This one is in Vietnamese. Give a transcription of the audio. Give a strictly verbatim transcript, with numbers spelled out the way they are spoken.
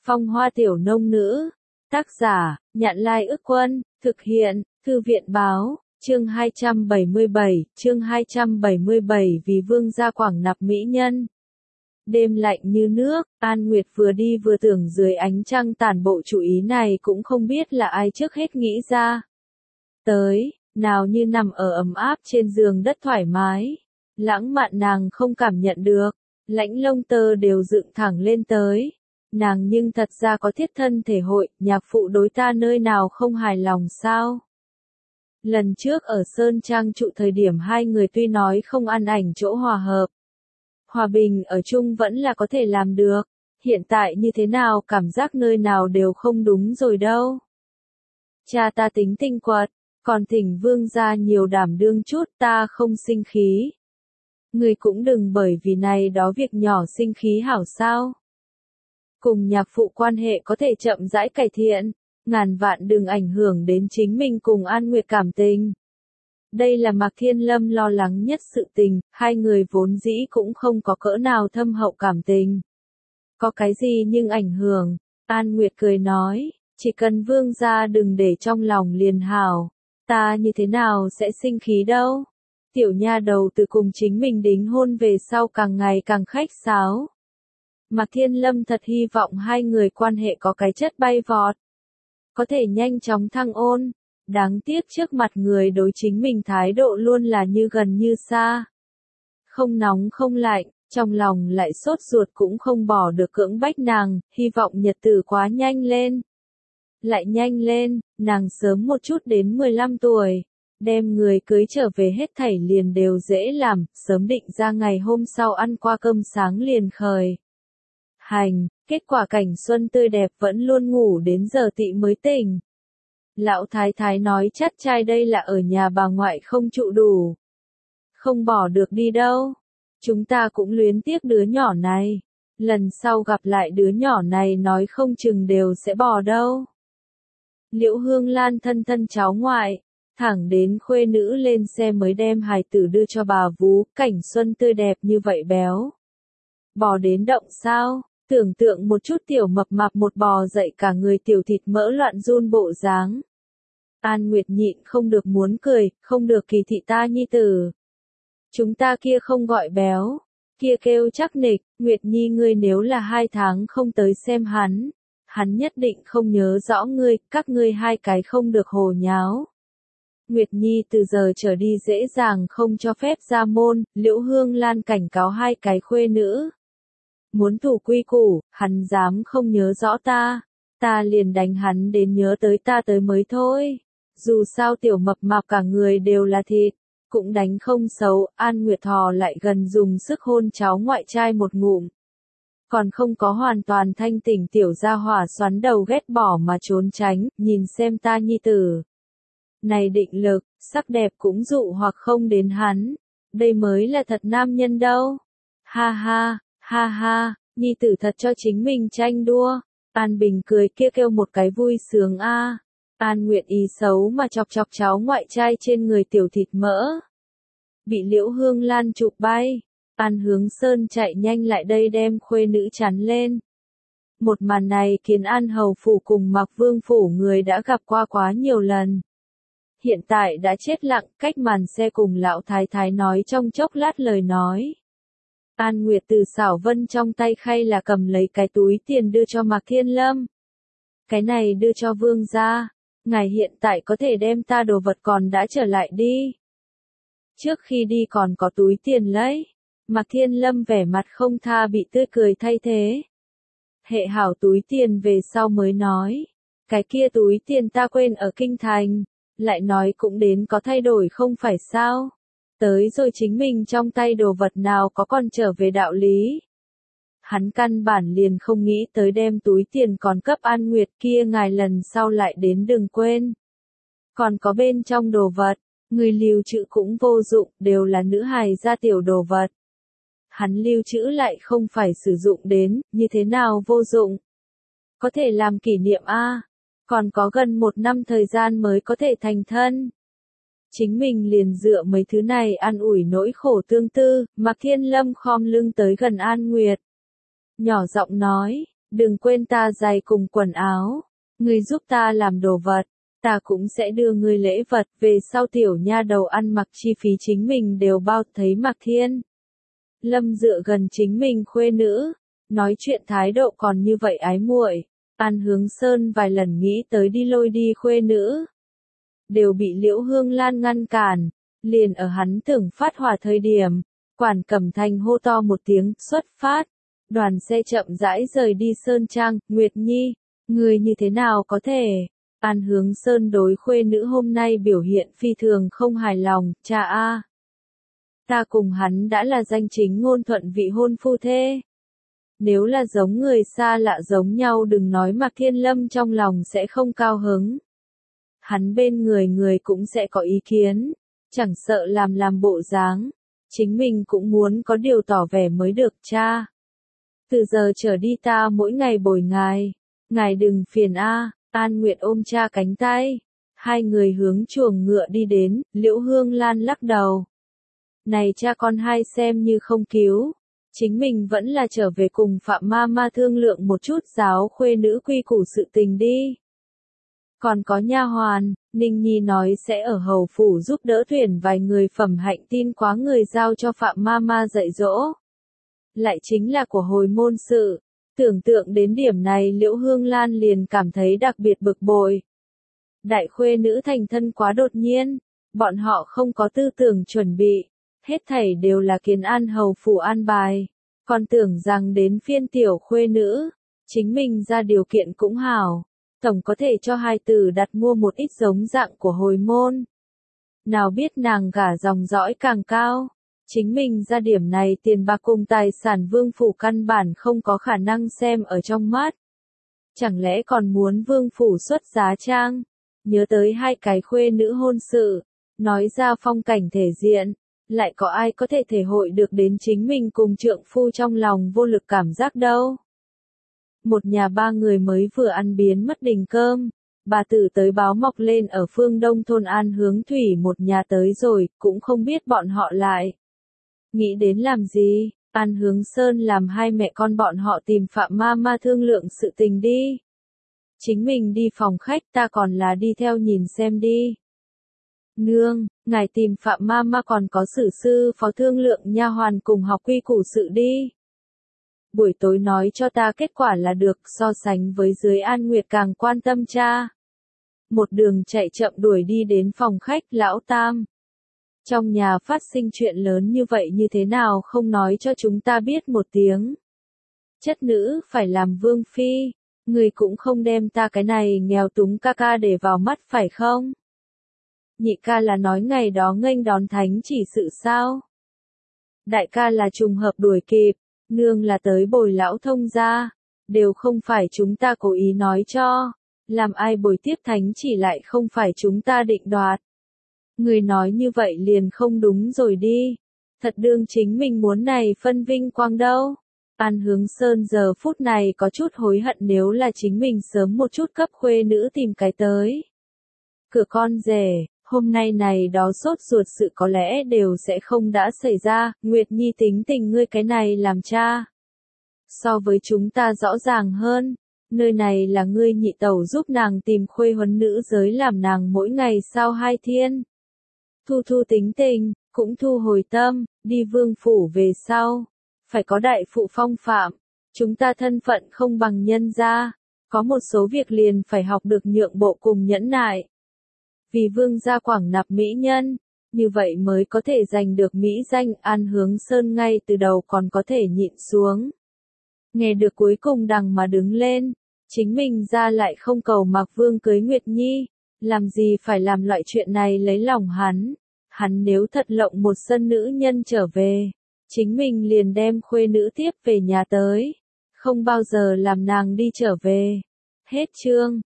Phong Hoa Tiểu Nông Nữ. Tác giả, Nhạn Lai Ức Quân, thực hiện, Thư viện Báo, chương hai trăm bảy mươi bảy, chương hai trăm bảy mươi bảy vì vương gia Quảng Nạp mỹ nhân. Đêm lạnh như nước, An Nguyệt vừa đi vừa tưởng dưới ánh trăng tàn bộ chủ ý này cũng không biết là ai trước hết nghĩ ra. Tới, nào như nằm ở ấm áp trên giường đất thoải mái. Lãng mạn nàng không cảm nhận được, lãnh lông tơ đều dựng thẳng lên tới. Nàng nhưng thật ra có thiết thân thể hội, nhạc phụ đối ta nơi nào không hài lòng sao? Lần trước ở Sơn Trang trụ thời điểm hai người tuy nói không ăn ảnh chỗ hòa hợp. Hòa bình ở chung vẫn là có thể làm được, hiện tại như thế nào cảm giác nơi nào đều không đúng rồi đâu. Cha ta tính tinh quật, còn thỉnh vương gia nhiều đảm đương chút ta không sinh khí. Người cũng đừng bởi vì này đó việc nhỏ sinh khí hảo sao. Cùng nhạc phụ quan hệ có thể chậm rãi cải thiện, ngàn vạn đừng ảnh hưởng đến chính mình cùng An Nguyệt cảm tình. Đây là Mạc Thiên Lâm lo lắng nhất sự tình, hai người vốn dĩ cũng không có cỡ nào thâm hậu cảm tình. Có cái gì nhưng ảnh hưởng, An Nguyệt cười nói, chỉ cần vương gia đừng để trong lòng liền hảo, ta như thế nào sẽ sinh khí đâu. Tiểu nha đầu từ cùng chính mình đính hôn về sau càng ngày càng khách sáo. Mạc Thiên Lâm thật hy vọng hai người quan hệ có cái chất bay vọt. Có thể nhanh chóng thăng ôn. Đáng tiếc trước mặt người đối chính mình thái độ luôn là như gần như xa. Không nóng không lạnh, trong lòng lại sốt ruột cũng không bỏ được cưỡng bách nàng, hy vọng nhật tử quá nhanh lên. Lại nhanh lên, nàng sớm một chút đến mười lăm tuổi. Đem người cưới trở về hết thảy liền đều dễ làm, sớm định ra ngày hôm sau ăn qua cơm sáng liền khởi. Hành, kết quả cảnh xuân tươi đẹp vẫn luôn ngủ đến giờ tị mới tỉnh. Lão thái thái nói chắc trai đây là ở nhà bà ngoại không trụ đủ. Không bỏ được đi đâu. Chúng ta cũng luyến tiếc đứa nhỏ này. Lần sau gặp lại đứa nhỏ này nói không chừng đều sẽ bỏ đâu. Liễu Hương Lan thân thân cháu ngoại. Thẳng đến khuê nữ lên xe mới đem hài tử đưa cho bà vú, cảnh xuân tươi đẹp như vậy béo. Bò đến động sao, tưởng tượng một chút tiểu mập mạp một bò dậy cả người tiểu thịt mỡ loạn run bộ dáng. An Nguyệt nhịn không được muốn cười, không được kỳ thị ta nhi tử. Chúng ta kia không gọi béo, kia kêu chắc nịch, Nguyệt Nhi ngươi nếu là hai tháng không tới xem hắn, hắn nhất định không nhớ rõ ngươi, các ngươi hai cái không được hồ nháo. Nguyệt Nhi từ giờ trở đi dễ dàng không cho phép ra môn, Liễu Hương Lan cảnh cáo hai cái khuê nữ. Muốn thủ quy củ, hắn dám không nhớ rõ ta, ta liền đánh hắn đến nhớ tới ta tới mới thôi. Dù sao tiểu mập mạp cả người đều là thịt, cũng đánh không xấu, An Nguyệt thò lại gần dùng sức hôn cháu ngoại trai một ngụm. Còn không có hoàn toàn thanh tỉnh tiểu gia hỏa xoắn đầu ghét bỏ mà trốn tránh, nhìn xem ta nhi tử. Này định lực, sắc đẹp cũng dụ hoặc không đến hắn, đây mới là thật nam nhân đâu. Ha ha, ha ha, nhi tử thật cho chính mình tranh đua. An Bình cười kia kêu một cái vui sướng a. À. An Nguyệt ý xấu mà chọc chọc cháu ngoại trai trên người tiểu thịt mỡ. Bị Liễu Hương Lan chụp bay, An Hướng Sơn chạy nhanh lại đây đem khuê nữ chắn lên. Một màn này khiến An Hầu Phủ cùng Mạc Vương Phủ người đã gặp qua quá nhiều lần. Hiện tại đã chết lặng, cách màn xe cùng lão thái thái nói trong chốc lát lời nói. An Nguyệt từ xảo vân trong tay khay là cầm lấy cái túi tiền đưa cho Mạc Thiên Lâm. Cái này đưa cho vương gia, ngài hiện tại có thể đem ta đồ vật còn đã trở lại đi. Trước khi đi còn có túi tiền lấy. Mạc Thiên Lâm vẻ mặt không tha bị tươi cười thay thế. Hệ hảo túi tiền về sau mới nói. Cái kia túi tiền ta quên ở kinh thành. Lại nói cũng đến có thay đổi không phải sao. Tới rồi chính mình trong tay đồ vật nào có còn trở về đạo lý. Hắn căn bản liền không nghĩ tới đem túi tiền còn cấp An Nguyệt kia ngài lần sau lại đến đừng quên. Còn có bên trong đồ vật, người lưu trữ cũng vô dụng, đều là nữ hài gia tiểu đồ vật. Hắn lưu trữ lại không phải sử dụng đến, như thế nào vô dụng. Có thể làm kỷ niệm a, còn có gần một năm thời gian mới có thể thành thân. Chính mình liền dựa mấy thứ này an ủi nỗi khổ tương tư, Mạc Thiên Lâm khom lưng tới gần An Nguyệt. Nhỏ giọng nói, đừng quên ta giày cùng quần áo, ngươi giúp ta làm đồ vật, ta cũng sẽ đưa ngươi lễ vật, về sau tiểu nha đầu ăn mặc chi phí chính mình đều bao. Thấy Mạc Thiên Lâm dựa gần chính mình khuê nữ, nói chuyện thái độ còn như vậy ái muội, An Hướng Sơn vài lần nghĩ tới đi lôi đi khuê nữ, đều bị Liễu Hương Lan ngăn cản, liền ở hắn tưởng phát hỏa thời điểm, Quản Cẩm Thành hô to một tiếng, xuất phát, đoàn xe chậm rãi rời đi Sơn Trang. Nguyệt Nhi, người như thế nào có thể? An Hướng Sơn đối khuê nữ hôm nay biểu hiện phi thường không hài lòng, cha a, ta cùng hắn đã là danh chính ngôn thuận vị hôn phu thê. Nếu là giống người xa lạ giống nhau đừng nói Mạc Thiên Lâm trong lòng sẽ không cao hứng. Hắn bên người người cũng sẽ có ý kiến, chẳng sợ làm làm bộ dáng, chính mình cũng muốn có điều tỏ vẻ mới được cha. Từ giờ trở đi ta mỗi ngày bồi ngài, ngài đừng phiền a. An Nguyệt ôm cha cánh tay, hai người hướng chuồng ngựa đi đến. Liễu Hương Lan lắc đầu. Này cha con hai xem như không cứu, chính mình vẫn là trở về cùng Phạm ma ma thương lượng một chút giáo khuê nữ quy củ sự tình đi. Còn có nha hoàn, Ninh Nhi nói sẽ ở hầu phủ giúp đỡ tuyển vài người phẩm hạnh tin quá người giao cho Phạm ma ma dạy dỗ. Lại chính là của hồi môn sự. Tưởng tượng đến điểm này Liễu Hương Lan liền cảm thấy đặc biệt bực bội. Đại khuê nữ thành thân quá đột nhiên, bọn họ không có tư tưởng chuẩn bị, hết thảy đều là Kiến An hầu phủ an bài, còn tưởng rằng đến phiên tiểu khuê nữ, chính mình ra điều kiện cũng hảo, tổng có thể cho hai tử đặt mua một ít giống dạng của hồi môn. Nào biết nàng gả dòng dõi càng cao. Chính mình ra điểm này tiền bạc cùng tài sản vương phủ căn bản không có khả năng xem ở trong mắt. Chẳng lẽ còn muốn vương phủ xuất giá trang? Nhớ tới hai cái khuê nữ hôn sự, nói ra phong cảnh thể diện, lại có ai có thể thể hội được đến chính mình cùng trượng phu trong lòng vô lực cảm giác đâu. Một nhà ba người mới vừa ăn biến mất đình cơm, bà tử tới báo mọc lên ở phương đông thôn An Hướng Thủy một nhà tới rồi, cũng không biết bọn họ lại. Nghĩ đến làm gì, An Hướng Sơn làm hai mẹ con bọn họ tìm Phạm ma ma thương lượng sự tình đi. Chính mình đi phòng khách ta còn là đi theo nhìn xem đi. Nương, ngài tìm Phạm ma ma còn có sử sư phó thương lượng nha hoàn cùng học quy củ sự đi. Buổi tối nói cho ta kết quả là được, so sánh với dưới An Nguyệt càng quan tâm cha. Một đường chạy chậm đuổi đi đến phòng khách lão tam. Trong nhà phát sinh chuyện lớn như vậy như thế nào không nói cho chúng ta biết một tiếng. Chất nữ phải làm vương phi, người cũng không đem ta cái này nghèo túng ca ca để vào mắt phải không? Nhị ca là nói ngày đó nghênh đón thánh chỉ sự sao? Đại ca là trùng hợp đuổi kịp, nương là tới bồi lão thông gia, đều không phải chúng ta cố ý nói cho, làm ai bồi tiếp thánh chỉ lại không phải chúng ta định đoạt. Người nói như vậy liền không đúng rồi đi. Thật đương chính mình muốn này phân vinh quang đâu. An Hướng Sơn giờ phút này có chút hối hận nếu là chính mình sớm một chút cấp khuê nữ tìm cái tới. Cửa con rể, hôm nay này đó sốt ruột sự có lẽ đều sẽ không đã xảy ra. Nguyệt Nhi tính tình ngươi cái này làm cha. So với chúng ta rõ ràng hơn. Nơi này là ngươi nhị tẩu giúp nàng tìm khuê huấn nữ giới làm nàng mỗi ngày sao hai thiên. Thu thu tính tình, cũng thu hồi tâm, đi vương phủ về sau. Phải có đại phụ phong phạm, chúng ta thân phận không bằng nhân gia, có một số việc liền phải học được nhượng bộ cùng nhẫn nại. Vì vương gia quảng nạp mỹ nhân, như vậy mới có thể giành được mỹ danh. An Hướng Sơn ngay từ đầu còn có thể nhịn xuống. Nghe được cuối cùng đằng mà đứng lên, chính mình ra lại không cầu Mạc Vương cưới Nguyệt Nhi. Làm gì phải làm loại chuyện này lấy lòng hắn. Hắn nếu thật lộng một sân nữ nhân trở về, chính mình liền đem khuê nữ tiếp về nhà tới. Không bao giờ làm nàng đi trở về. Hết chương.